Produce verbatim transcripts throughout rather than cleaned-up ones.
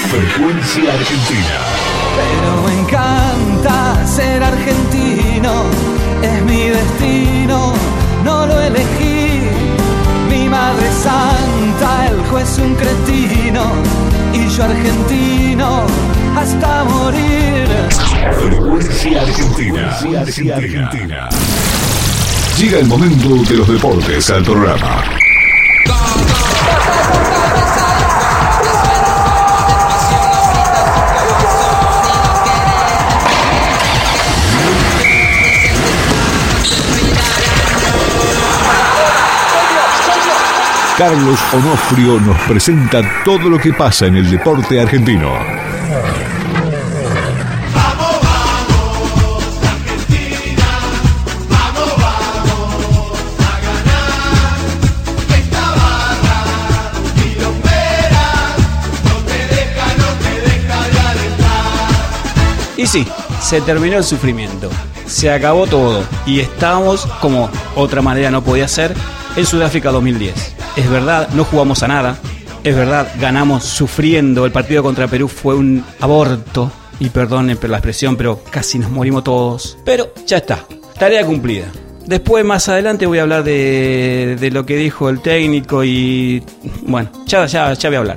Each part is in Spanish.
Frecuencia Argentina. Pero me encanta ser argentino, es mi destino, no lo elegí. Mi madre santa, el juez un cretino, y yo argentino hasta morir. Frecuencia Argentina. Frecuencia Argentina. Llega el momento de los deportes al programa. Carlos Onofrio nos presenta todo lo que pasa en el deporte argentino. Vamos, vamos, Argentina, vamos, vamos a ganar esta barra y lo espera, no te deja, no te deja de alentar. Y sí, se terminó el sufrimiento, se acabó todo y estamos, como otra manera no podía ser, en Sudáfrica dos mil diez. Es verdad, no jugamos a nada. Es verdad, ganamos sufriendo. El partido contra Perú fue un aborto. Y perdonen por la expresión, pero casi nos morimos todos. Pero ya está, tarea cumplida. Después, más adelante, voy a hablar de, de lo que dijo el técnico y... Bueno, ya, ya, ya voy a hablar.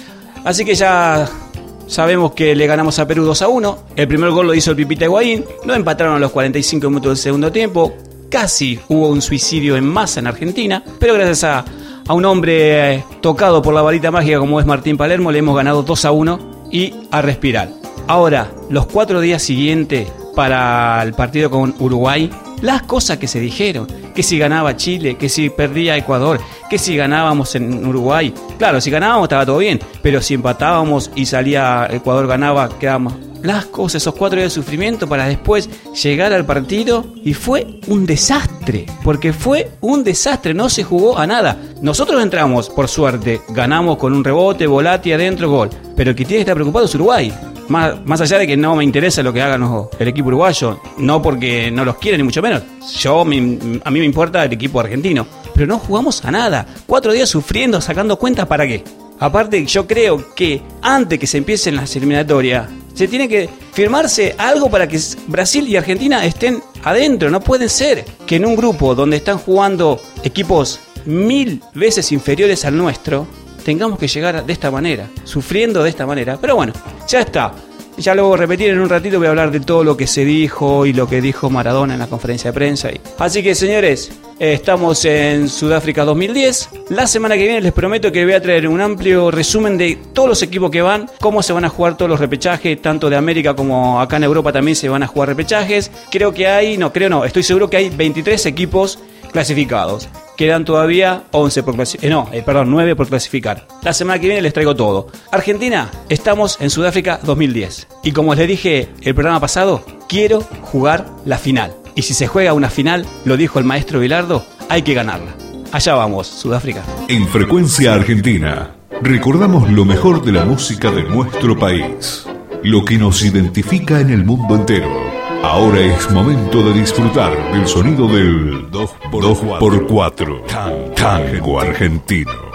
Así que ya sabemos que le ganamos a Perú dos a uno. El primer gol lo hizo el Pipita Higuaín. Lo empataron a los cuarenta y cinco minutos del segundo tiempo. Casi hubo un suicidio en masa en Argentina. Pero gracias a... A un hombre eh, tocado por la varita mágica como es Martín Palermo, le hemos ganado dos a uno y a respirar. Ahora, los cuatro días siguientes para el partido con Uruguay, las cosas que se dijeron, que si ganaba Chile, que si perdía Ecuador, que si ganábamos en Uruguay. Claro, si ganábamos estaba todo bien, pero si empatábamos y salía Ecuador ganaba, quedábamos... Las cosas, esos cuatro días de sufrimiento para después llegar al partido y fue un desastre, porque fue un desastre, no se jugó a nada. Nosotros entramos, por suerte, ganamos con un rebote, Volati adentro, gol, pero el que tiene que estar preocupado es Uruguay. Más, más allá de que no me interesa lo que hagan los, el equipo uruguayo, no porque no los quieren ni mucho menos. Yo, me, a mí me importa el equipo argentino, pero no jugamos a nada. Cuatro días sufriendo, sacando cuentas, ¿para qué? Aparte, yo creo que antes que se empiecen las eliminatorias, se tiene que firmarse algo para que Brasil y Argentina estén adentro. No puede ser que en un grupo donde están jugando equipos mil veces inferiores al nuestro, tengamos que llegar de esta manera, sufriendo de esta manera. Pero bueno, ya está. Ya luego repetir en un ratito voy a hablar de todo lo que se dijo y lo que dijo Maradona en la conferencia de prensa. Así que, señores, estamos en Sudáfrica dos mil diez. La semana que viene les prometo que voy a traer un amplio resumen de todos los equipos que van, cómo se van a jugar todos los repechajes, tanto de América como acá en Europa también se van a jugar repechajes. Creo que hay, no, creo no, estoy seguro que hay veintitrés equipos clasificados. Quedan todavía once por clasificar, eh, no, eh, perdón, nueve por clasificar. La semana que viene les traigo todo. Argentina, estamos en Sudáfrica dos mil diez. Y como les dije el programa pasado, quiero jugar la final. Y si se juega una final, lo dijo el maestro Bilardo, hay que ganarla. Allá vamos, Sudáfrica. En Frecuencia Argentina, recordamos lo mejor de la música de nuestro país. Lo que nos identifica en el mundo entero. Ahora es momento de disfrutar del sonido del dos por cuatro Tango Argentino.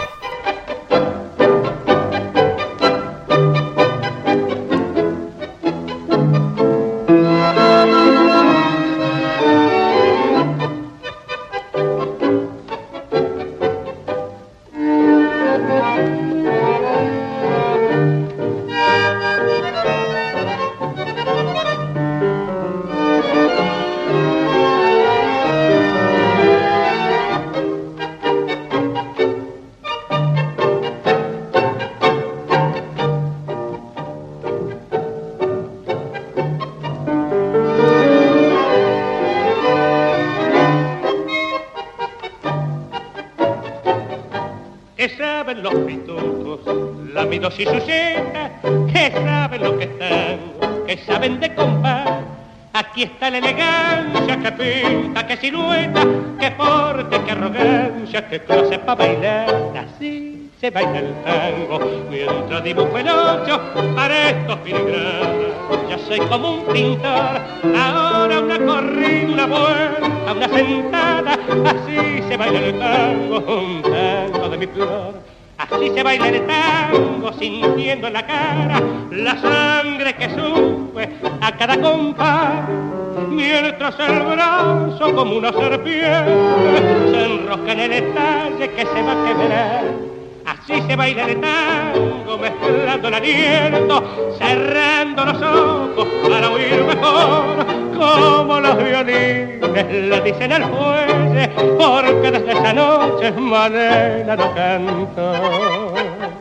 Y sus yetas, que saben lo que están, que saben de compás. Aquí está la elegancia que pinta, que silueta, que porte, que arrogancia, que clase para bailar. Así se baila el tango, mientras dibujo el ocho para estos filigranas. Ya soy como un pintor, ahora una corrida, una vuelta, una sentada. Así se baila el tango, un tango de mi flor. Así se baila el tango, sintiendo en la cara la sangre que sube a cada compás. Mientras el brazo como una serpiente se enrosca en el estalle que se va a quebrar. Así se baila el tango, mezclando el aliento, cerrando los ojos para oír mejor, como los violines le dicen al fuelle, porque desde esa noche Malena no cantó.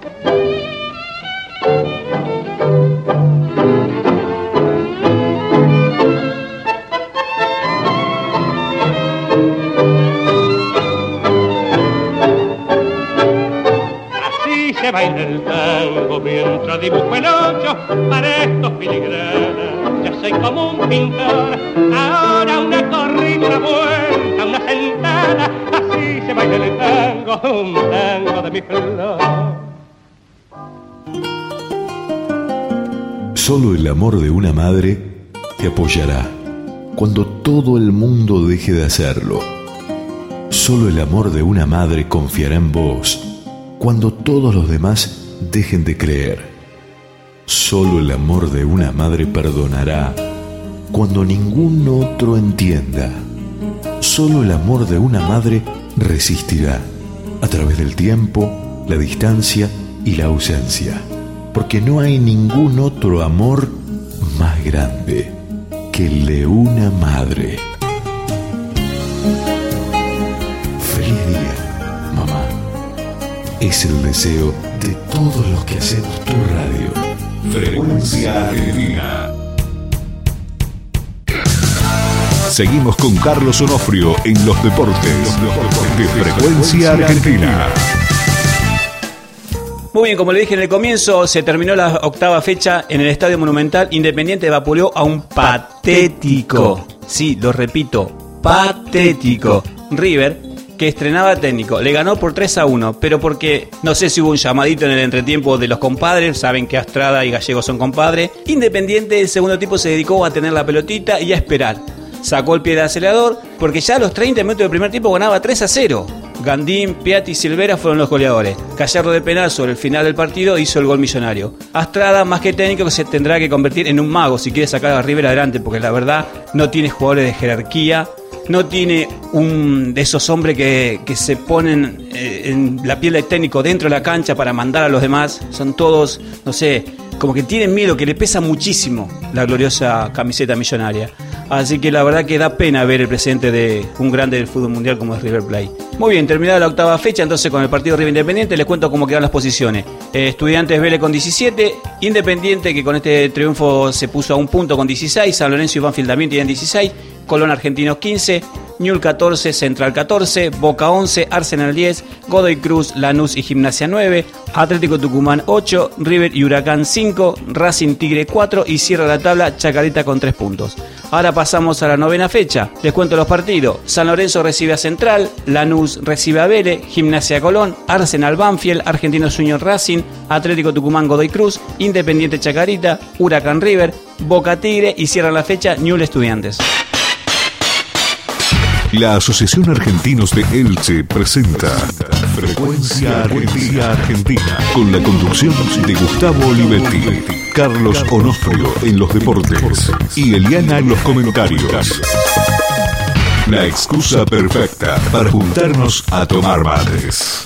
Se baila el tango mientras dibujo el ocho para estos filigranas. Yo soy como un pintor, ahora una corrida, una vuelta, una sentada. Así se baila el tango, un tango de mi flor. Solo el amor de una madre te apoyará cuando todo el mundo deje de hacerlo. Solo el amor de una madre confiará en vos cuando todos los demás dejen de creer. Solo el amor de una madre perdonará cuando ningún otro entienda. Solo el amor de una madre resistirá a través del tiempo, la distancia y la ausencia. Porque no hay ningún otro amor más grande que el de una madre. Feliz día, mamá. Es el deseo de todos los que hacemos tu radio. Frecuencia Argentina. Seguimos con Carlos Onofrio en los deportes de Frecuencia Argentina. Muy bien, como le dije en el comienzo, se terminó la octava fecha en el Estadio Monumental. Independiente vapuleó a un patético, sí, lo repito, patético River, que estrenaba técnico. Le ganó por tres a uno, pero porque no sé si hubo un llamadito en el entretiempo de los compadres. Saben que Astrada y Gallego son compadres. Independiente, el segundo tiempo se dedicó a tener la pelotita y a esperar. Sacó el pie del acelerador porque ya a los treinta minutos del primer tiempo ganaba tres a cero. Gandín, Piatti y Silvera fueron los goleadores. Gallardo de penal sobre el final del partido hizo el gol millonario. Astrada, más que técnico, que se tendrá que convertir en un mago si quiere sacar a River adelante, porque la verdad no tiene jugadores de jerarquía. No tiene un de esos hombres que, que se ponen eh, en la piel del técnico dentro de la cancha para mandar a los demás. Son todos, no sé, como que tienen miedo, que le pesa muchísimo la gloriosa camiseta millonaria. Así que la verdad que da pena ver el presente de un grande del fútbol mundial como es River Plate. Muy bien, terminada la octava fecha, entonces con el partido River Independiente les cuento cómo quedan las posiciones. Eh, Estudiantes Vélez con diecisiete, Independiente que con este triunfo se puso a un punto con dieciséis, San Lorenzo y Banfield también tienen dieciséis, Colón Argentinos quince, Newell's catorce, Central catorce, Boca once, Arsenal diez, Godoy Cruz, Lanús y Gimnasia nueve, Atlético Tucumán ocho, River y Huracán cinco, Racing Tigre cuatro y cierra la tabla Chacarita con tres puntos. Ahora pasamos a la novena fecha. Les cuento los partidos. San Lorenzo recibe a Central, Lanús recibe a Vélez, Gimnasia Colón, Arsenal Banfield, Argentinos Juniors Racing, Atlético Tucumán Godoy Cruz, Independiente Chacarita, Huracán River, Boca Tigre y cierra la fecha Newell's Estudiantes. La Asociación Argentinos de Elche presenta Frecuencia Argentina, Argentina, con la conducción de Gustavo Olivetti, Carlos Onofrio en los deportes y Eliana en los comentarios. La excusa perfecta para juntarnos a tomar mates.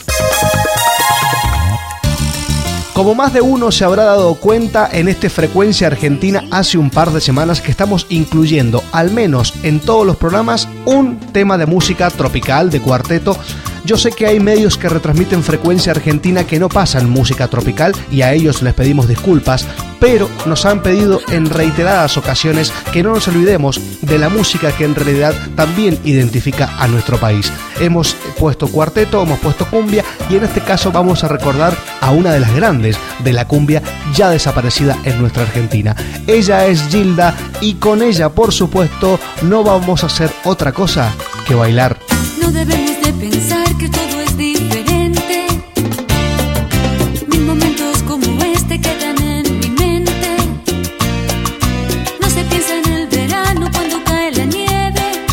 Como más de uno se habrá dado cuenta, en este Frecuencia Argentina hace un par de semanas que estamos incluyendo, al menos en todos los programas, un tema de música tropical, de cuarteto. Yo sé que hay medios que retransmiten Frecuencia Argentina que no pasan música tropical y a ellos les pedimos disculpas, pero nos han pedido en reiteradas ocasiones que no nos olvidemos de la música que en realidad también identifica a nuestro país. Hemos puesto cuarteto, hemos puesto cumbia y en este caso vamos a recordar a una de las grandes de la cumbia ya desaparecida en nuestra Argentina. Ella es Gilda y con ella, por supuesto, no vamos a hacer otra cosa que bailar. No debemos de pensar que todo es diferente. Mil momentos como este quedan en mi mente. No se piensa en el verano cuando cae la nieve.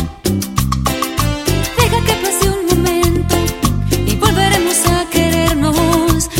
Deja que pase un momento y volveremos a querernos.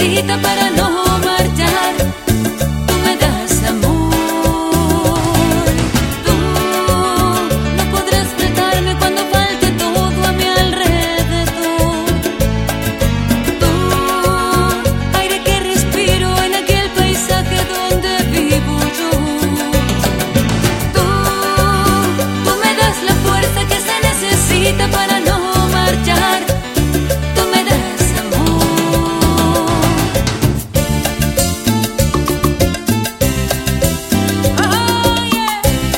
necesita para no marchar. Tú me das amor. Tú no podrás faltarme cuando falte todo a mi alrededor. Tú, aire que respiro en aquel paisaje donde vivo yo. Tú, tú me das la fuerza que se necesita para no marchar. Tú me das amor. Oh, yeah.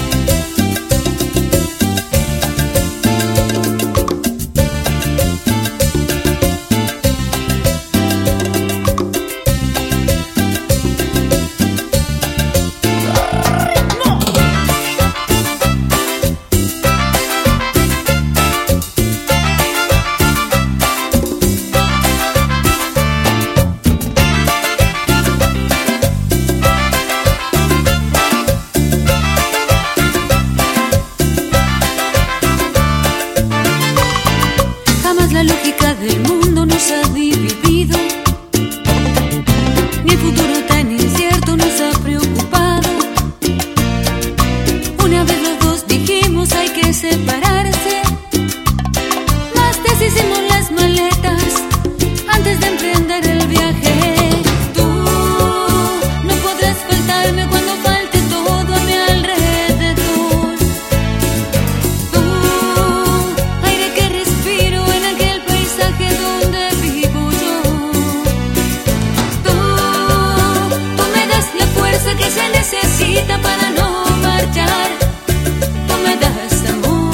Jamás la lógica del mundo nos ha dividido, ni el futuro tan incierto nos ha preocupado. Una vez los dos dijimos hay que separarse, más deshicimos las maletas antes de emprender el viaje. Tú no podrás faltarme cuando falte todo a mi alrededor. Tú, aire que respiro en aquel paisaje donde vivo yo. Tú, tú me das la fuerza que se necesita para no marchar. Tú me das amor.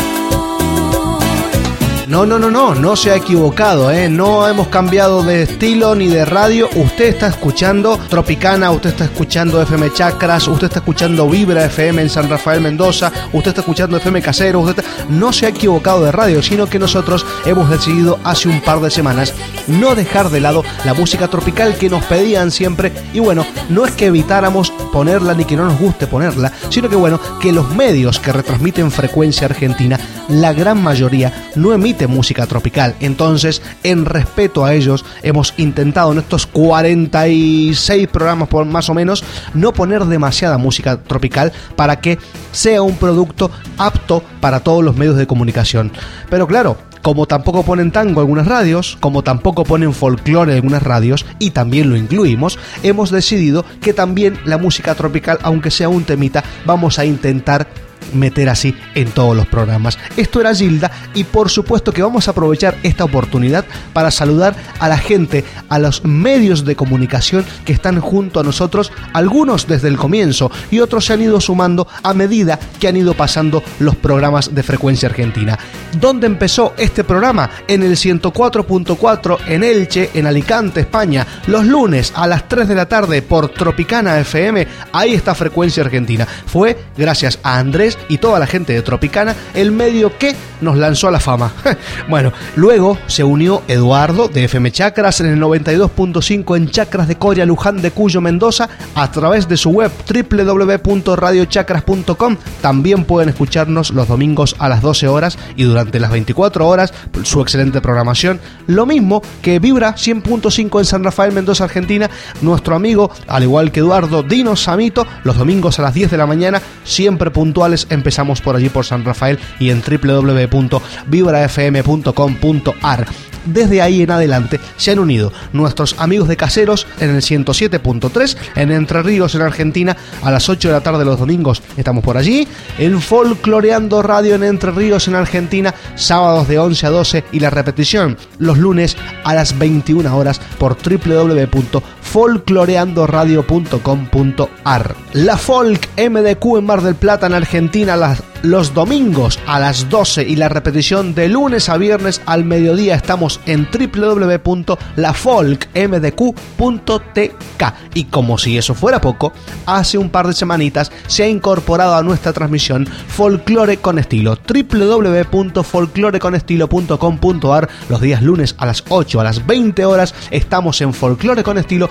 No, no, no, no, no se ha equivocado, ¿eh? No hemos cambiado de estilo ni de radio. Usted está escuchando Tropicana, usted está escuchando F M Chakras, usted está escuchando Vibra F M en San Rafael, Mendoza, usted está escuchando F M Casero, usted está... No se ha equivocado de radio, sino que nosotros hemos decidido hace un par de semanas no dejar de lado la música tropical que nos pedían siempre. Y bueno, no es que evitáramos ponerla ni que no nos guste ponerla, sino que bueno, que los medios que retransmiten Frecuencia Argentina, la gran mayoría no emite música tropical. Entonces, en respeto a ellos, hemos intentado en estos cuarenta y seis programas por más o menos no poner demasiada música tropical para que sea un producto apto para todos los medios de comunicación. Pero claro, como tampoco ponen tango algunas radios, como tampoco ponen folclore algunas radios, y también lo incluimos, hemos decidido que también la música tropical, aunque sea un temita, vamos a intentar meter así en todos los programas. Esto era Gilda, y por supuesto que vamos a aprovechar esta oportunidad para saludar a la gente, a los medios de comunicación que están junto a nosotros, algunos desde el comienzo y otros se han ido sumando a medida que han ido pasando los programas de Frecuencia Argentina. ¿Dónde empezó este programa? En el ciento cuatro punto cuatro en Elche, en Alicante, España, los lunes a las tres de la tarde por Tropicana F M. Ahí está Frecuencia Argentina. Fue gracias a Andrés y toda la gente de Tropicana el medio que nos lanzó a la fama. Bueno, luego se unió Eduardo de F M Chakras en el noventa y dos punto cinco en Chakras de Coria, Luján de Cuyo, Mendoza, a través de su web doble u doble u doble u punto radio chakras punto com. También pueden escucharnos los domingos a las doce horas y durante las veinticuatro horas su excelente programación. Lo mismo que Vibra cien punto cinco en San Rafael, Mendoza, Argentina. Nuestro amigo, al igual que Eduardo, Dino Samito, los domingos a las diez de la mañana, siempre puntuales. Empezamos por allí por San Rafael y en doble u doble u doble u punto vibra f m punto com punto a r. Desde ahí en adelante se han unido nuestros amigos de Caseros en el ciento siete punto tres, en Entre Ríos, en Argentina, a las ocho de la tarde los domingos estamos por allí, en Folcloreando Radio en Entre Ríos, en Argentina, sábados de once a doce y la repetición los lunes a las veintiuna horas por doble u doble u doble u punto folcloreando radio punto com punto a r. La Folk M D Q en Mar del Plata, en Argentina, las los domingos a las doce y la repetición de lunes a viernes al mediodía. Estamos en doble u doble u doble u punto la folk m d q punto t k. Y como si eso fuera poco, hace un par de semanitas se ha incorporado a nuestra transmisión Folclore con Estilo, doble u doble u doble u punto folclore con estilo punto com punto a r. Los días lunes a las ocho, a las veinte horas estamos en Folclore con Estilo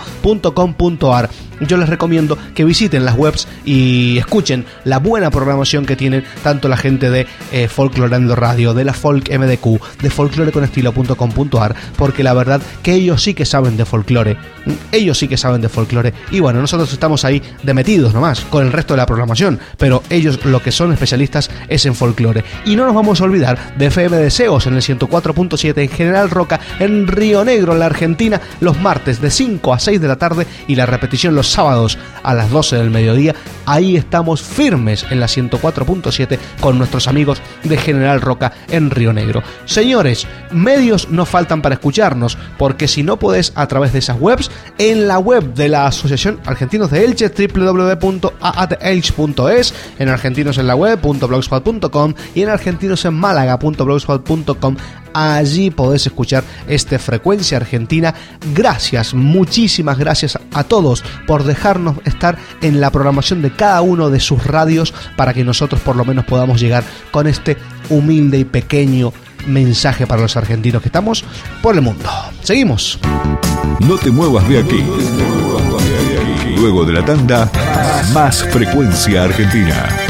punto com punto ar. Yo les recomiendo que visiten las webs y escuchen la buena programación que tienen tanto la gente de eh, Folklorando Radio, de la Folk M D Q, de folclore con estilo punto com punto ar, porque la verdad que ellos sí que saben de folclore, ellos sí que saben de folclore, y bueno, nosotros estamos ahí de metidos nomás con el resto de la programación, pero ellos lo que son especialistas es en folclore. Y no nos vamos a olvidar de F M Deseos en el ciento cuatro punto siete en General Roca, en Río Negro, en la Argentina, los martes de cinco a seis de la tarde y la repetición los sábados a las doce del mediodía. Ahí estamos firmes en la ciento cuatro punto siete con nuestros amigos de General Roca en Río Negro. Señores, medios no faltan para escucharnos, porque si no podés a través de esas webs, en la web de la Asociación Argentinos de Elche, doble u doble u doble u punto a a t elche punto es, en Argentinos en la web punto blogspot punto com y en Argentinos en Málaga punto blogspot punto com. Allí podés escuchar este Frecuencia Argentina. Gracias, muchísimas gracias a todos por dejarnos estar en la programación de cada uno de sus radios para que nosotros por lo menos podamos llegar con este humilde y pequeño mensaje para los argentinos que estamos por el mundo. Seguimos. No te muevas de aquí. Luego de la tanda, más Frecuencia Argentina.